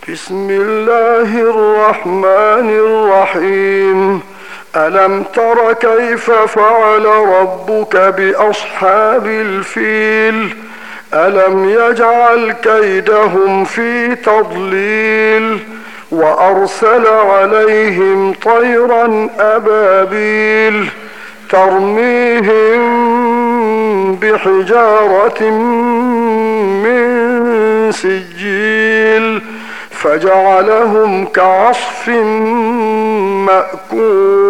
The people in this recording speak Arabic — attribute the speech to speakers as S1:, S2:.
S1: بسم الله الرحمن الرحيم. ألم تر كيف فعل ربك بأصحاب الفيل؟ ألم يجعل كيدهم في تضليل وأرسل عليهم طيرا أبابيل ترميهم بحجارة من سجيل فجعلهم كعصف مأكول.